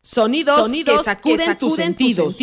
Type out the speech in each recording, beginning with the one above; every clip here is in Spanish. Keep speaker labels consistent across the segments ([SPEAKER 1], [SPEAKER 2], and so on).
[SPEAKER 1] Sonidos que sacuden tus sentidos.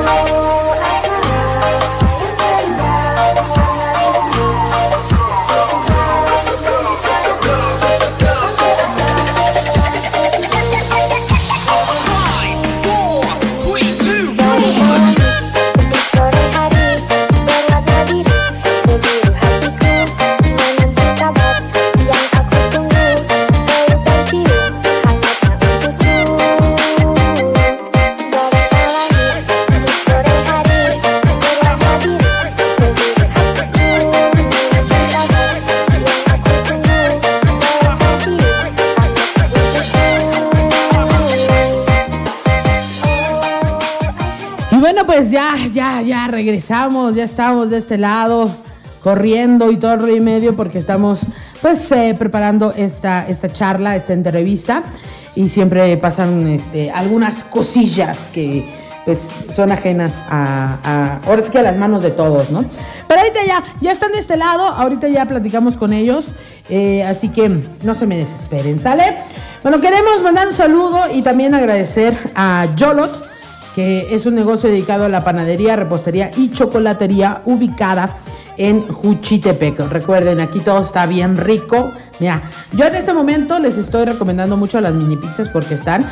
[SPEAKER 2] Pues ya regresamos, ya estamos de este lado corriendo y todo el rollo y medio porque estamos pues preparando esta charla, esta entrevista y siempre pasan algunas cosillas que pues son ajenas ahora es que a las manos de todos, ¿no? Pero ahorita ya están de este lado, ahorita ya platicamos con ellos, así que no se me desesperen, ¿sale? Bueno, queremos mandar un saludo y también agradecer a Yolot, que es un negocio dedicado a la panadería, repostería y chocolatería ubicada en Juchitepec. Recuerden, aquí todo está bien rico. Mira, yo en este momento les estoy recomendando mucho las mini pizzas porque están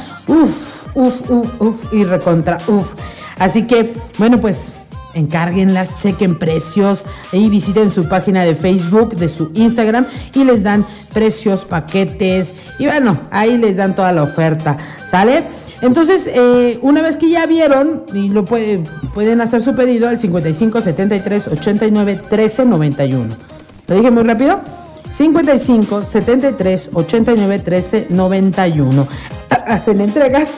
[SPEAKER 2] y recontra Así que, bueno, pues encárguenlas, chequen precios y visiten su página de Facebook, de su Instagram y les dan precios, paquetes y bueno, ahí les dan toda la oferta, ¿sale? Entonces, una vez que ya vieron, y lo pueden hacer su pedido al 55 73 89 13 91. ¿Lo dije muy rápido? 55 73 89 13 91. Hacen entregas.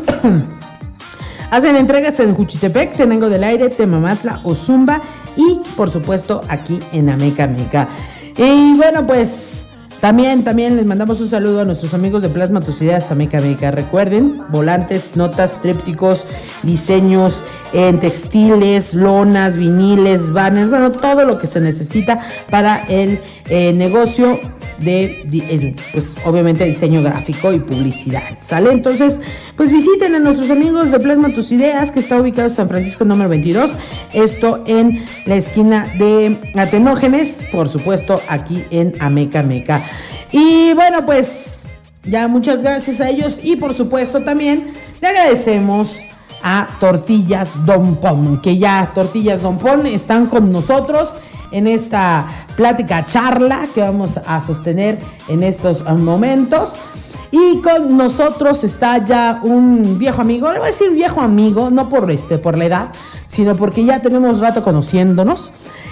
[SPEAKER 2] Hacen entregas en Juchitepec, Tenango del Aire, Temamatla, Ozumba y, por supuesto, aquí en Ameca Meca. Y bueno, pues También les mandamos un saludo a nuestros amigos de Plasma Tus Ideas Ameca Meca. Recuerden, volantes, notas, trípticos, diseños en textiles, lonas, viniles, banners, bueno, todo lo que se necesita para el negocio de pues obviamente diseño gráfico y publicidad, ¿sale? Entonces, pues visiten a nuestros amigos de Plasma Tus Ideas, que está ubicado en San Francisco número 22, esto en la esquina de Atenógenes, por supuesto, aquí en Ameca Meca. Y bueno, pues ya muchas gracias a ellos y por supuesto también le agradecemos a Tortillas Don Pon, que ya Tortillas Don Pon están con nosotros en esta plática charla que vamos a sostener en estos momentos. Y con nosotros está ya un viejo amigo, le voy a decir viejo amigo, no por la edad, sino porque ya tenemos rato conociéndonos.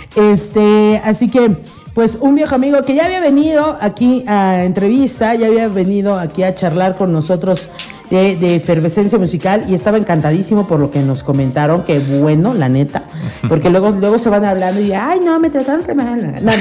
[SPEAKER 2] Así que, pues, un viejo amigo que ya había venido aquí a entrevista, ya había venido aquí a charlar con nosotros de efervescencia musical y estaba encantadísimo por lo que nos comentaron, que bueno, la neta, porque luego se van hablando y ay no, me trataron re mal. No,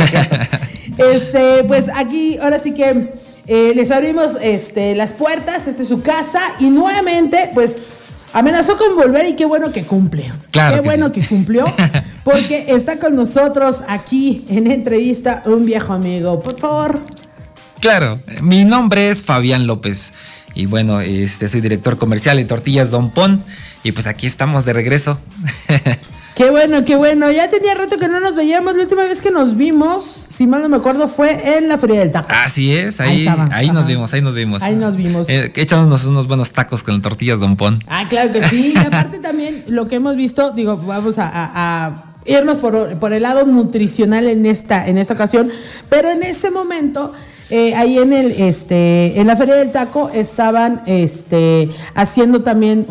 [SPEAKER 2] pues aquí ahora sí que les abrimos las puertas, es su casa y nuevamente pues amenazó con volver y qué bueno que cumple.
[SPEAKER 3] Claro,
[SPEAKER 2] qué bueno
[SPEAKER 3] sí.
[SPEAKER 2] Que cumplió, porque está con nosotros aquí en entrevista un viejo amigo, por favor.
[SPEAKER 3] Claro, mi nombre es Fabián López. Y bueno, soy director comercial de Tortillas Don Pon. Y pues aquí estamos de regreso.
[SPEAKER 2] Qué bueno. Ya tenía rato que no nos veíamos. La última vez que nos vimos, si mal no me acuerdo, fue en la Feria del Taco.
[SPEAKER 3] Así es, ahí nos vimos. Ahí nos vimos. Echándonos unos buenos tacos con Tortillas Don Pon.
[SPEAKER 2] Ah, claro que sí. Y aparte también lo que hemos visto, digo, vamos a irnos por el lado nutricional en esta ocasión. Pero en ese momento, ahí en la Feria del Taco estaban haciendo también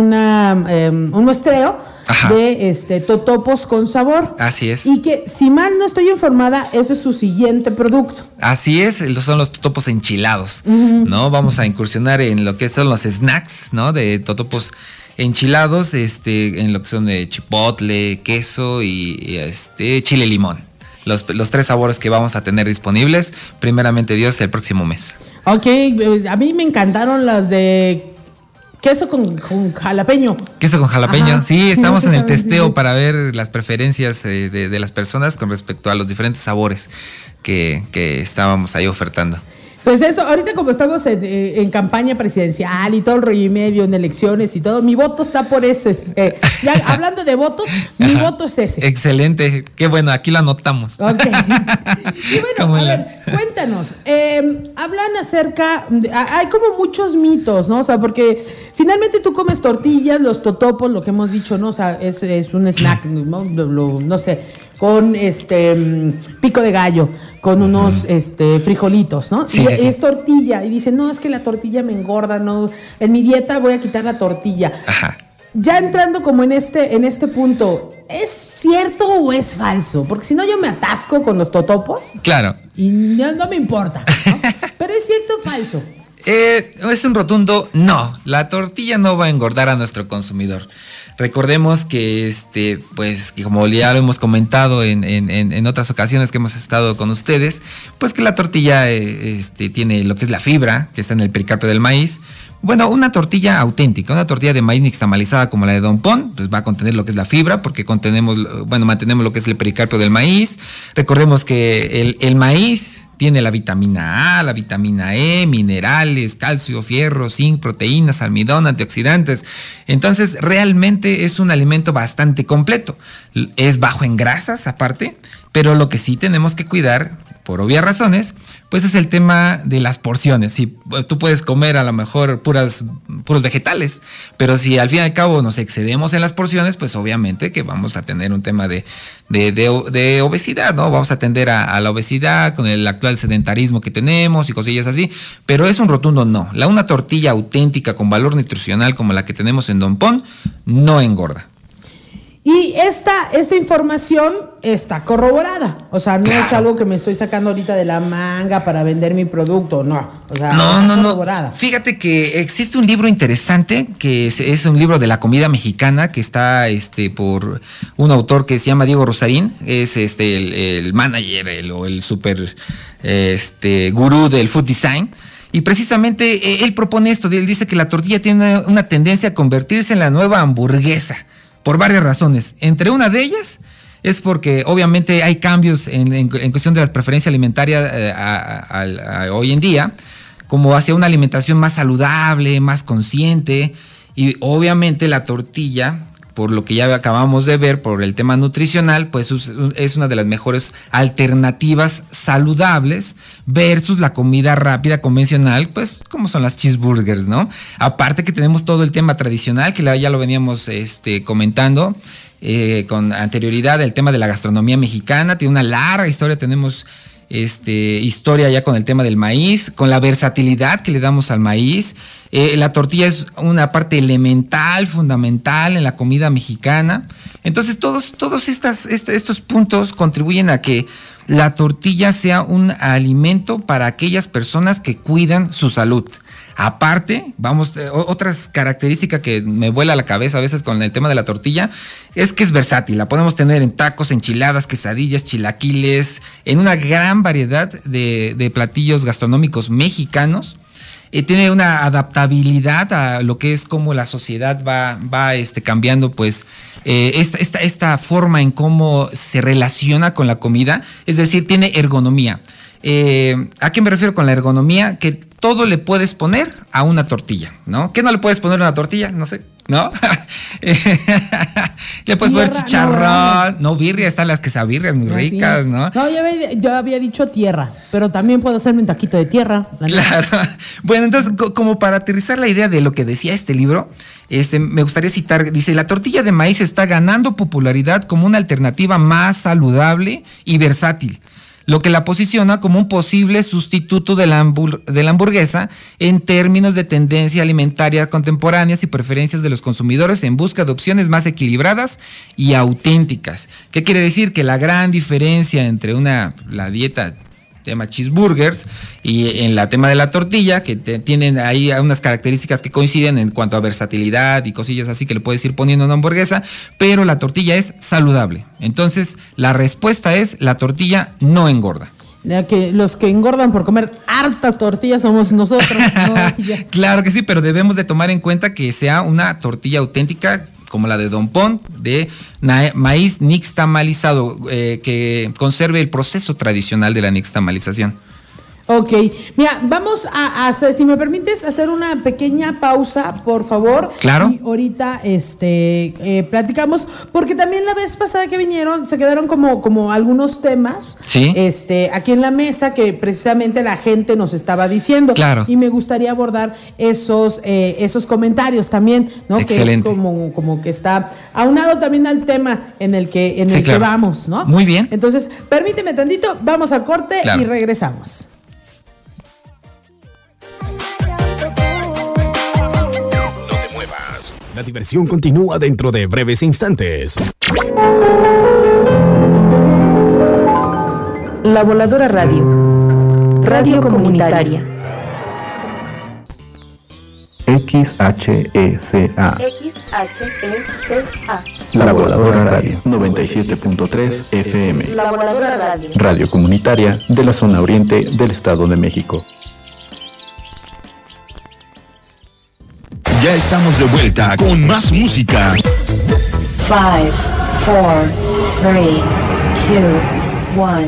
[SPEAKER 2] un muestreo. Ajá. De totopos con sabor.
[SPEAKER 3] Así es.
[SPEAKER 2] Y que, si mal no estoy informada, ese es su siguiente producto.
[SPEAKER 3] Así es, son los totopos enchilados, ¿no? Vamos a incursionar en lo que son los snacks, ¿no? De totopos enchilados, en lo que son de chipotle, queso y chile limón. Los tres sabores que vamos a tener disponibles, primeramente Dios, el próximo mes.
[SPEAKER 2] Ok, a mí me encantaron las de queso con jalapeño.
[SPEAKER 3] Queso con jalapeño. Ajá. Sí, estamos en el testeo
[SPEAKER 2] sí.
[SPEAKER 3] Para ver las preferencias de las personas con respecto a los diferentes sabores que estábamos ahí ofertando.
[SPEAKER 2] Pues eso, ahorita como estamos en campaña presidencial y todo el rollo y medio, en elecciones y todo, mi voto está por ese. Ya hablando de votos, mi voto es ese.
[SPEAKER 3] Excelente, qué bueno, aquí lo anotamos.
[SPEAKER 2] Ok. Y bueno, a ver, cuéntanos, hablan acerca, hay como muchos mitos, ¿no? O sea, porque finalmente tú comes tortillas, los totopos, lo que hemos dicho, ¿no? O sea, es un snack, no sé, con pico de gallo, con unos frijolitos, ¿no?
[SPEAKER 3] Sí,
[SPEAKER 2] y
[SPEAKER 3] sí, sí.
[SPEAKER 2] es tortilla, y dicen, no, es que la tortilla me engorda, no, en mi dieta voy a quitar la tortilla.
[SPEAKER 3] Ajá.
[SPEAKER 2] Ya entrando como en este punto, ¿es cierto o es falso? Porque si no yo me atasco con los totopos.
[SPEAKER 3] Claro.
[SPEAKER 2] Y no me importa, ¿no? Pero ¿es cierto o falso?
[SPEAKER 3] Es un rotundo no. La tortilla no va a engordar a nuestro consumidor. Recordemos que pues que como ya lo hemos comentado en otras ocasiones que hemos estado con ustedes, pues que la tortilla tiene lo que es la fibra que está en el pericarpio del maíz. Bueno, una tortilla auténtica, una tortilla de maíz nixtamalizada como la de Don Pon, pues va a contener lo que es la fibra, porque mantenemos lo que es el pericarpio del maíz. Recordemos que el maíz tiene la vitamina A, la vitamina E, minerales, calcio, fierro, zinc, proteínas, almidón, antioxidantes. Entonces, realmente es un alimento bastante completo. Es bajo en grasas, aparte, pero lo que sí tenemos que cuidar, por obvias razones, pues es el tema de las porciones. Si tú puedes comer a lo mejor puros vegetales, pero si al fin y al cabo nos excedemos en las porciones, pues obviamente que vamos a tener un tema de obesidad, ¿no? Vamos a tender a la obesidad con el actual sedentarismo que tenemos y cosillas así, pero es un rotundo no. Una tortilla auténtica con valor nutricional como la que tenemos en Don Pon no engorda.
[SPEAKER 2] Y esta información está corroborada. O sea, no es algo que me estoy sacando ahorita de la manga para vender mi producto, no. O sea,
[SPEAKER 3] no.
[SPEAKER 2] corroborada.
[SPEAKER 3] Fíjate que existe un libro interesante, que es un libro de la comida mexicana, que está por un autor que se llama Diego Rosarín, es el manager o el super gurú del food design. Y precisamente él propone esto, él dice que la tortilla tiene una tendencia a convertirse en la nueva hamburguesa. Por varias razones. Entre una de ellas es porque obviamente hay cambios en cuestión de las preferencias alimentarias hoy en día, como hacia una alimentación más saludable, más consciente, y obviamente la tortilla, por lo que ya acabamos de ver, por el tema nutricional, pues es una de las mejores alternativas saludables versus la comida rápida convencional, pues como son las cheeseburgers, ¿no? Aparte que tenemos todo el tema tradicional, que ya lo veníamos comentando con anterioridad, el tema de la gastronomía mexicana, tiene una larga historia, tenemos historia ya con el tema del maíz, con la versatilidad que le damos al maíz. La tortilla es una parte elemental, fundamental en la comida mexicana. Entonces todos estos puntos contribuyen a que la tortilla sea un alimento para aquellas personas que cuidan su salud. Aparte, otras características que me vuela la cabeza a veces con el tema de la tortilla es que es versátil. La podemos tener en tacos, enchiladas, quesadillas, chilaquiles, en una gran variedad de platillos gastronómicos mexicanos. Tiene una adaptabilidad a lo que es como la sociedad va cambiando, pues esta forma en cómo se relaciona con la comida, es decir, tiene ergonomía. ¿A qué me refiero con la ergonomía? Que todo le puedes poner a una tortilla, ¿no? ¿Qué no le puedes poner a una tortilla? No sé, ¿no? Le puedes poner chicharrón, no, birria, están las quesabirrias muy ricas, sí. ¿No?
[SPEAKER 2] No, yo había dicho tierra, pero también puedo hacerme un taquito de tierra.
[SPEAKER 3] Claro. Bueno, entonces, como para aterrizar la idea de lo que decía este libro, me gustaría citar, dice, la tortilla de maíz está ganando popularidad como una alternativa más saludable y versátil, lo que la posiciona como un posible sustituto de la hamburguesa en términos de tendencia alimentaria contemporáneas y preferencias de los consumidores en busca de opciones más equilibradas y auténticas. ¿Qué quiere decir? Que la gran diferencia entre la dieta tema cheeseburgers y en la tema de la tortilla, que tienen ahí unas características que coinciden en cuanto a versatilidad y cosillas así que le puedes ir poniendo a una hamburguesa, pero la tortilla es saludable. Entonces, la respuesta es: la tortilla no engorda.
[SPEAKER 2] Que los que engordan por comer hartas tortillas somos nosotros. No,
[SPEAKER 3] claro que sí, pero debemos de tomar en cuenta que sea una tortilla auténtica como la de Don Pon, de maíz nixtamalizado, que conserve el proceso tradicional de la nixtamalización.
[SPEAKER 2] Ok, mira, vamos a hacer, si me permites, hacer una pequeña pausa, por favor.
[SPEAKER 3] Claro.
[SPEAKER 2] Y ahorita platicamos, porque también la vez pasada que vinieron se quedaron como algunos temas,
[SPEAKER 3] sí,
[SPEAKER 2] aquí en la mesa que precisamente la gente nos estaba diciendo.
[SPEAKER 3] Claro.
[SPEAKER 2] Y me gustaría abordar esos comentarios también, ¿no?
[SPEAKER 3] Excelente.
[SPEAKER 2] Que es como que está aunado también al tema en el que que vamos, ¿no?
[SPEAKER 3] Muy bien.
[SPEAKER 2] Entonces, permíteme tantito, vamos al corte y regresamos.
[SPEAKER 4] La diversión continúa dentro de breves instantes.
[SPEAKER 5] La Voladora Radio. Radio comunitaria.
[SPEAKER 6] XHECA. La Voladora Radio 97.3 FM.
[SPEAKER 5] La Voladora Radio.
[SPEAKER 6] Radio comunitaria de la zona oriente del Estado de México.
[SPEAKER 4] Ya estamos de vuelta con más música.
[SPEAKER 5] 5, 4, 3, 2, 1.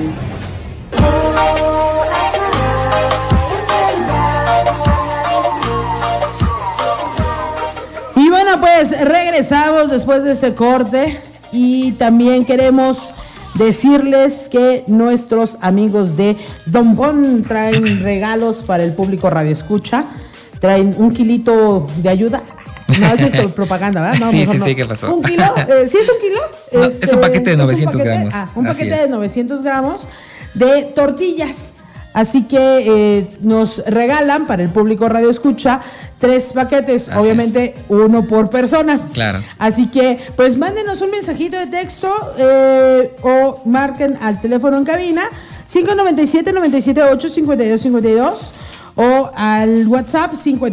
[SPEAKER 2] Y bueno, pues regresamos después de este corte y también queremos decirles que nuestros amigos de Don Pon traen regalos para el público Radio Escucha. Traen 1 kilito de ayuda. No, eso es propaganda, ¿verdad? No,
[SPEAKER 3] sí,
[SPEAKER 2] no.
[SPEAKER 3] ¿qué pasó?
[SPEAKER 2] ¿1 kilo? ¿Sí es 1 kilo?
[SPEAKER 3] No, es un paquete de 900 gramos.
[SPEAKER 2] Un paquete de 900 gramos de tortillas. Así que nos regalan para el público Radio Escucha 3 paquetes, así obviamente es. 1 por persona.
[SPEAKER 3] Claro.
[SPEAKER 2] Así que, pues mándenos un mensajito de texto o marquen al teléfono en cabina 597-978-5252 o al WhatsApp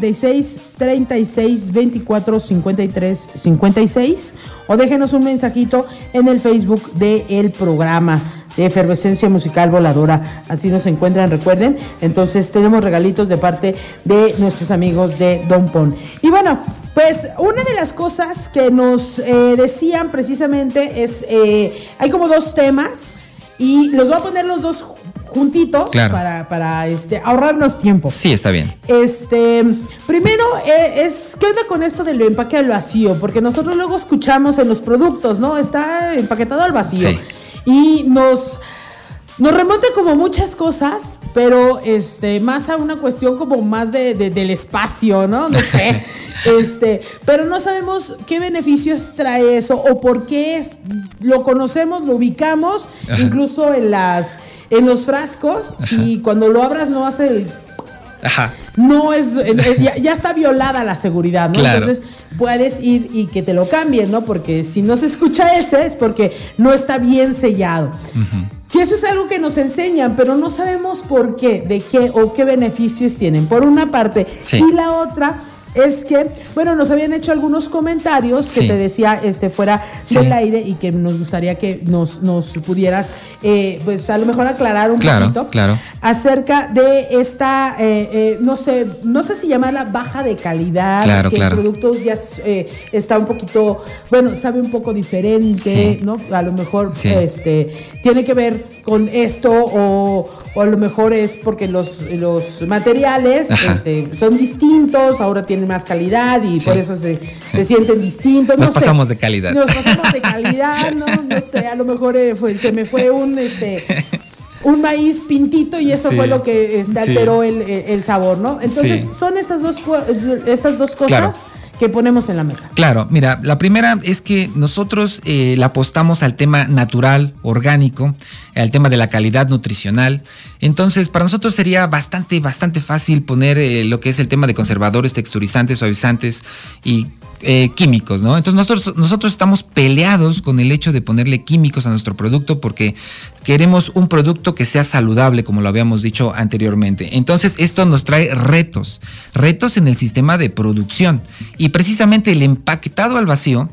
[SPEAKER 2] 56-36-24-53-56 o déjenos un mensajito en el Facebook del programa de Efervescencia Musical Voladora. Así nos encuentran, recuerden. Entonces tenemos regalitos de parte de nuestros amigos de Don Pon. Y bueno, pues una de las cosas que nos decían precisamente es, hay como 2 temas y los voy a poner los 2 juntitos, claro, para ahorrarnos tiempo.
[SPEAKER 3] Sí, está bien.
[SPEAKER 2] Primero ¿qué onda con esto del empaque al vacío? Porque nosotros luego escuchamos en los productos, ¿no? Está empaquetado al vacío.
[SPEAKER 3] Sí.
[SPEAKER 2] Y nos remonta como muchas cosas, pero más a una cuestión como más del espacio, ¿no? No sé. Pero no sabemos qué beneficios trae eso o por qué lo conocemos, lo ubicamos, ajá, incluso en los frascos, ajá, si cuando lo abras no hace el...
[SPEAKER 3] Ajá.
[SPEAKER 2] No ya está violada la seguridad, ¿no?
[SPEAKER 3] Claro.
[SPEAKER 2] Entonces puedes ir y que te lo cambien, ¿no? Porque si no se escucha ese es porque no está bien sellado. Uh-huh. Que eso es algo que nos enseñan, pero no sabemos por qué, de qué o qué beneficios tienen. Por una parte. Sí. Y la otra es que, bueno, nos habían hecho algunos comentarios que sí, te decía fuera sí, del aire y que nos gustaría que nos pudieras, pues a lo mejor aclarar un poquito acerca de esta, no sé si llamarla baja de calidad, que el producto ya está un poquito, bueno, sabe un poco diferente, sí, ¿no? A lo mejor sí, tiene que ver con esto o a lo mejor es porque los materiales son distintos, ahora tienen más calidad y sí, por eso se sienten distintos.
[SPEAKER 3] Nos pasamos de calidad.
[SPEAKER 2] Nos pasamos de calidad, no sé, a lo mejor se me fue un maíz pintito y eso sí, fue lo que alteró sí, el sabor, ¿no? Entonces sí, son estas dos cosas. Claro, que ponemos en la mesa.
[SPEAKER 3] Claro, mira, la primera es que nosotros le apostamos al tema natural, orgánico, al tema de la calidad nutricional. Entonces, para nosotros sería bastante fácil poner lo que es el tema de conservadores, texturizantes, suavizantes y químicos, ¿no? Entonces nosotros estamos peleados con el hecho de ponerle químicos a nuestro producto porque queremos un producto que sea saludable, como lo habíamos dicho anteriormente. Entonces esto nos trae retos en el sistema de producción y precisamente el empaquetado al vacío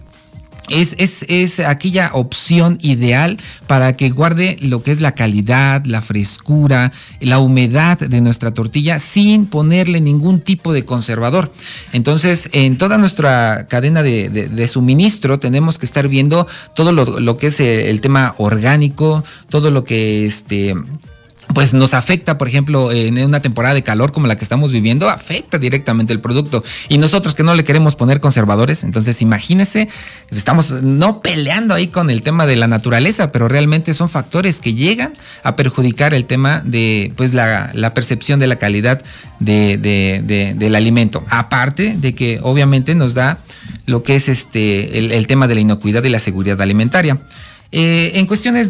[SPEAKER 3] es aquella opción ideal para que guarde lo que es la calidad, la frescura, la humedad de nuestra tortilla sin ponerle ningún tipo de conservador. Entonces, en toda nuestra cadena de suministro tenemos que estar viendo todo lo que es el tema orgánico, todo lo que pues nos afecta, por ejemplo, en una temporada de calor como la que estamos viviendo, afecta directamente el producto. Y nosotros que no le queremos poner conservadores, entonces imagínense, estamos no peleando ahí con el tema de la naturaleza, pero realmente son factores que llegan a perjudicar el tema de pues la percepción de la calidad del alimento. Aparte de que obviamente nos da lo que es el tema de la inocuidad y la seguridad alimentaria. En cuestiones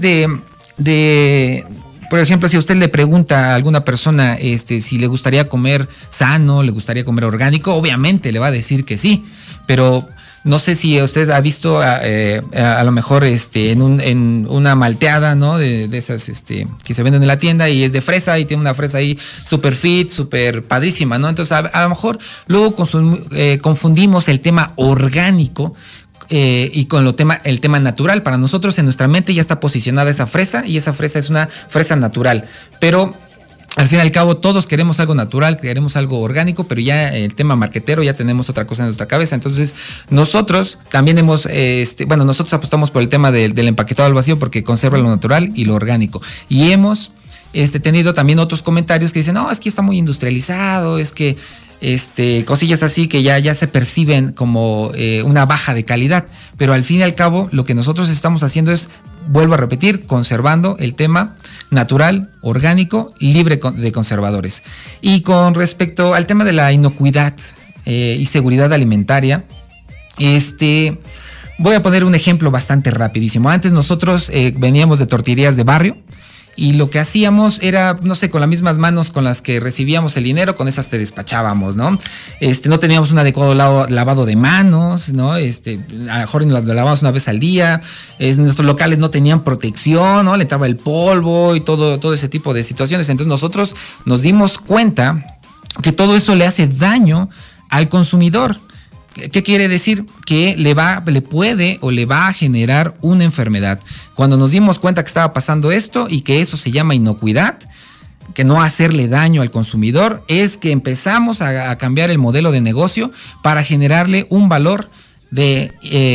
[SPEAKER 3] por ejemplo, si usted le pregunta a alguna persona si le gustaría comer sano, le gustaría comer orgánico, obviamente le va a decir que sí, pero no sé si usted ha visto a lo mejor en una malteada, ¿no? De esas que se venden en la tienda y es de fresa y tiene una fresa ahí super fit, super padrísima, ¿no? Entonces a lo mejor luego confundimos el tema orgánico y con el tema natural. Para nosotros en nuestra mente ya está posicionada esa fresa y esa fresa es una fresa natural, pero al fin y al cabo todos queremos algo natural, queremos algo orgánico, pero ya el tema marquetero ya tenemos otra cosa en nuestra cabeza. Entonces nosotros también nosotros apostamos por el tema del empaquetado al vacío porque conserva lo natural y lo orgánico, y hemos tenido también otros comentarios que dicen, no, es que está muy industrializado, es que cosillas así que ya se perciben como una baja de calidad, pero al fin y al cabo lo que nosotros estamos haciendo es, vuelvo a repetir, conservando el tema natural, orgánico, libre de conservadores. Y con respecto al tema de la inocuidad y seguridad alimentaria, voy a poner un ejemplo bastante rapidísimo. Antes nosotros veníamos de tortillerías de barrio, y lo que hacíamos era, no sé, con las mismas manos con las que recibíamos el dinero, con esas te despachábamos, ¿no? No teníamos un adecuado lavado de manos, ¿no? A lo mejor nos las lavábamos una vez al día. Nuestros locales no tenían protección, ¿no? Le entraba el polvo y todo ese tipo de situaciones. Entonces nosotros nos dimos cuenta que todo eso le hace daño al consumidor. ¿Qué quiere decir? Que le puede o le va a generar una enfermedad. Cuando nos dimos cuenta que estaba pasando esto y que eso se llama inocuidad, que no hacerle daño al consumidor, es que empezamos a cambiar el modelo de negocio para generarle un valor de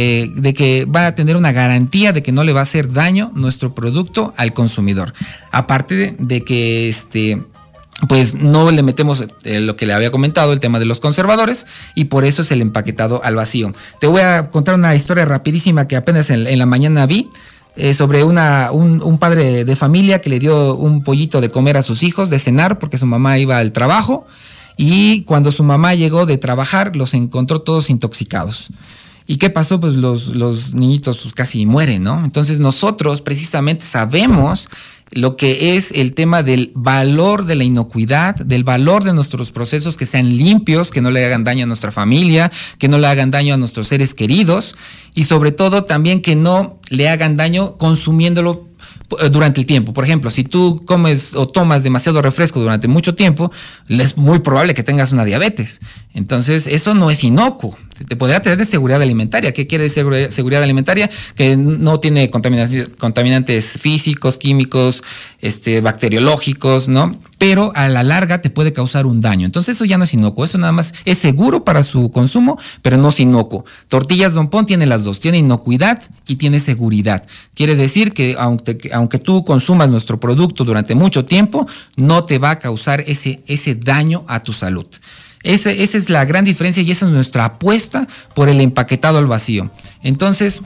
[SPEAKER 3] que va a tener una garantía de que no le va a hacer daño nuestro producto al consumidor. Aparte de que pues no le metemos lo que le había comentado, el tema de los conservadores, y por eso es el empaquetado al vacío. Te voy a contar una historia rapidísima que apenas en la mañana vi sobre un padre de familia que le dio un pollito de comer a sus hijos, de cenar, porque su mamá iba al trabajo, y cuando su mamá llegó de trabajar los encontró todos intoxicados. ¿Y qué pasó? Pues los niñitos pues casi mueren, ¿no? Entonces nosotros precisamente sabemos lo que es el tema del valor de la inocuidad, del valor de nuestros procesos que sean limpios, que no le hagan daño a nuestra familia, que no le hagan daño a nuestros seres queridos y sobre todo también que no le hagan daño consumiéndolo durante el tiempo. Por ejemplo, si tú comes o tomas demasiado refresco durante mucho tiempo, es muy probable que tengas una diabetes. Entonces, eso no es inocuo. Te podría tener de seguridad alimentaria. ¿Qué quiere decir seguridad alimentaria? Que no tiene contaminantes físicos, químicos, bacteriológicos, ¿no? Pero a la larga te puede causar un daño. Entonces, eso ya no es inocuo. Eso nada más es seguro para su consumo, pero no es inocuo. Tortillas Don Pon tiene las dos. Tiene inocuidad y tiene seguridad. Quiere decir que aunque tú consumas nuestro producto durante mucho tiempo, no te va a causar ese daño a tu salud. Esa es la gran diferencia y esa es nuestra apuesta por el empaquetado al vacío. Entonces,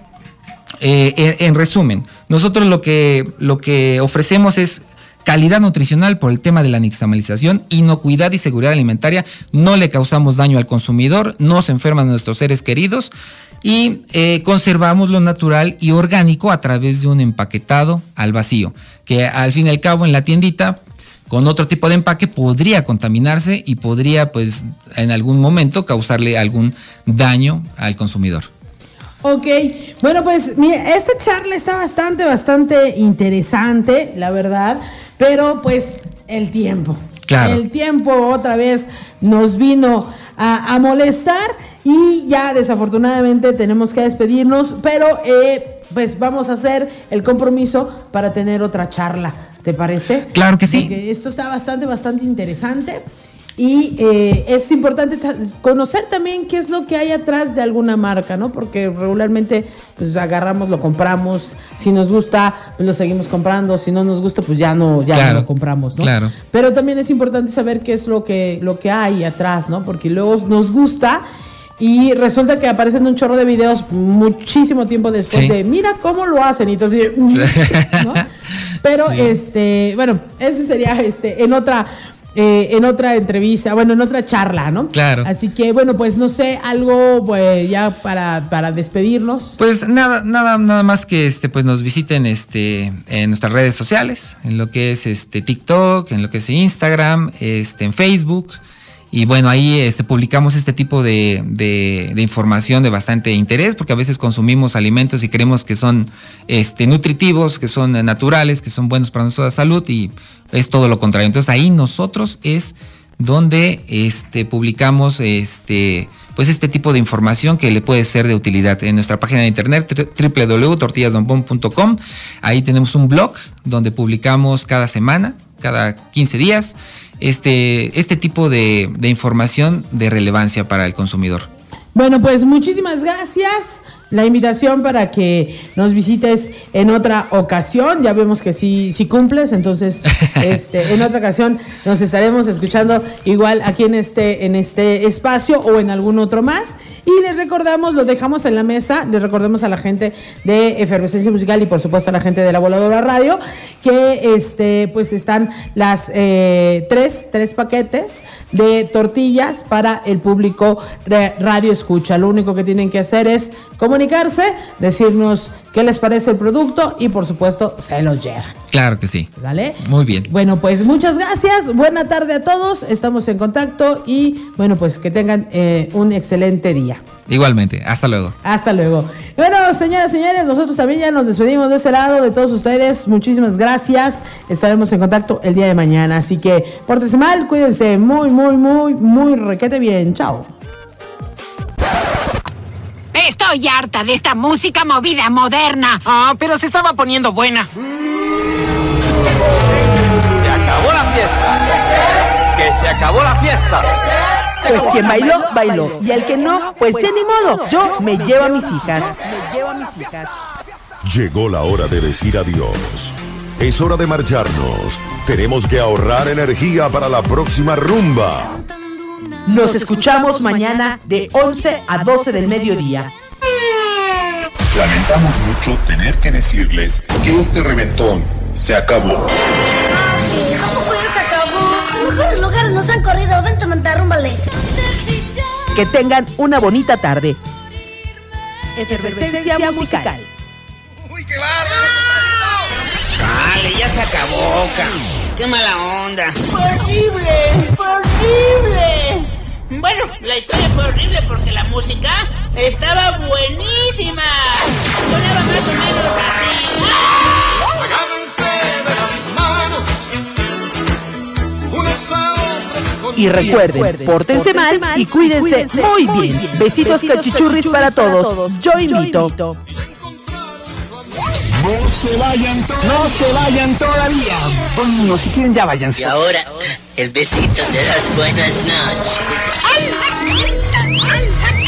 [SPEAKER 3] en resumen, nosotros lo que ofrecemos es calidad nutricional por el tema de la nixtamalización, inocuidad y seguridad alimentaria. No le causamos daño al consumidor, no se enferman nuestros seres queridos y conservamos lo natural y orgánico a través de un empaquetado al vacío, que al fin y al cabo en la tiendita con otro tipo de empaque podría contaminarse y podría pues en algún momento causarle algún daño al consumidor.
[SPEAKER 2] Ok, bueno pues mira, esta charla está bastante interesante, la verdad, pero pues el tiempo. Claro. El tiempo otra vez nos vino a molestar y ya desafortunadamente tenemos que despedirnos, pero pues vamos a hacer el compromiso para tener otra charla. ¿Te parece?
[SPEAKER 3] Claro que sí.
[SPEAKER 2] Porque esto está bastante interesante. Y es importante conocer también qué es lo que hay atrás de alguna marca, ¿no? Porque regularmente pues agarramos, lo compramos, si nos gusta, pues lo seguimos comprando, si no nos gusta, pues ya no lo compramos, ¿no?
[SPEAKER 3] Claro.
[SPEAKER 2] Pero también es importante saber qué es lo que hay atrás, ¿no? Porque luego nos gusta y resulta que aparecen un chorro de videos muchísimo tiempo después de mira cómo lo hacen y entonces, ¿no? Pero bueno, ese sería en otra entrevista, bueno, en otra charla, ¿no?
[SPEAKER 3] Claro.
[SPEAKER 2] Así que, bueno, pues no sé, algo pues, ya para despedirnos.
[SPEAKER 3] Pues nada más que pues nos visiten en nuestras redes sociales, en lo que es TikTok, en lo que es Instagram, en Facebook. Y bueno, ahí publicamos este tipo de información de bastante interés, porque a veces consumimos alimentos y creemos que son nutritivos, que son naturales, que son buenos para nuestra salud, y es todo lo contrario. Entonces ahí nosotros es donde publicamos pues este tipo de información que le puede ser de utilidad. En nuestra página de internet www.tortillasdonbon.com, ahí tenemos un blog donde publicamos cada semana, cada 15 días, este tipo de información de relevancia para el consumidor.
[SPEAKER 2] Bueno, pues muchísimas gracias. La invitación para que nos visites en otra ocasión. Ya vemos que sí cumples, entonces en otra ocasión nos estaremos escuchando igual aquí en este espacio o en algún otro más. Y les recordamos, lo dejamos en la mesa, les recordamos a la gente de Efervescencia Musical y por supuesto a la gente de La Voladora Radio que pues están las tres paquetes de tortillas para el público radio escucha. Lo único que tienen que hacer es comunicarse, decirnos qué les parece el producto y por supuesto se los llevan.
[SPEAKER 3] Claro que sí.
[SPEAKER 2] ¿Vale?
[SPEAKER 3] Muy bien.
[SPEAKER 2] Bueno, pues muchas gracias, buena tarde a todos, estamos en contacto y bueno, pues que tengan un excelente día.
[SPEAKER 3] Igualmente, hasta luego.
[SPEAKER 2] Hasta luego. Bueno, señoras y señores, nosotros también ya nos despedimos de ese lado, de todos ustedes, muchísimas gracias, estaremos en contacto el día de mañana, así que pórtense mal, cuídense muy requete bien, chao.
[SPEAKER 7] Estoy harta de esta música movida moderna.
[SPEAKER 8] Ah, pero se estaba poniendo buena.
[SPEAKER 9] Se acabó la fiesta. Que se acabó la fiesta.
[SPEAKER 2] Pues quien bailó, bailó. Y el que no, pues ya ni modo. Yo me llevo a mis hijas.
[SPEAKER 4] Llegó la hora de decir adiós. Es hora de marcharnos. Tenemos que ahorrar energía para la próxima rumba.
[SPEAKER 2] Nos escuchamos mañana de 11 a 12 del mediodía.
[SPEAKER 10] Lamentamos mucho tener que decirles que este reventón se acabó.
[SPEAKER 11] Sí, ¿cómo pues se acabó? En mejores lugares nos han corrido. Vente, mantarrúmbale.
[SPEAKER 2] Que tengan una bonita tarde. Efervescencia musical.
[SPEAKER 9] ¡Uy, qué bárbaro!
[SPEAKER 8] Dale, ya se acabó, qué mala onda.
[SPEAKER 12] ¡Horrible! Bueno, la historia fue horrible porque la música estaba buenísima. Sonaba más o menos así. ¡Ah!
[SPEAKER 13] Agárrense de las manos, unos a otros.
[SPEAKER 2] Y recuerden, pórtense mal y cuídense muy bien. Besitos cachichurris para todos. Yo invito.
[SPEAKER 9] No se vayan todavía. Bueno, si quieren ya váyanse.
[SPEAKER 14] Y ahora, el besito de las buenas noches.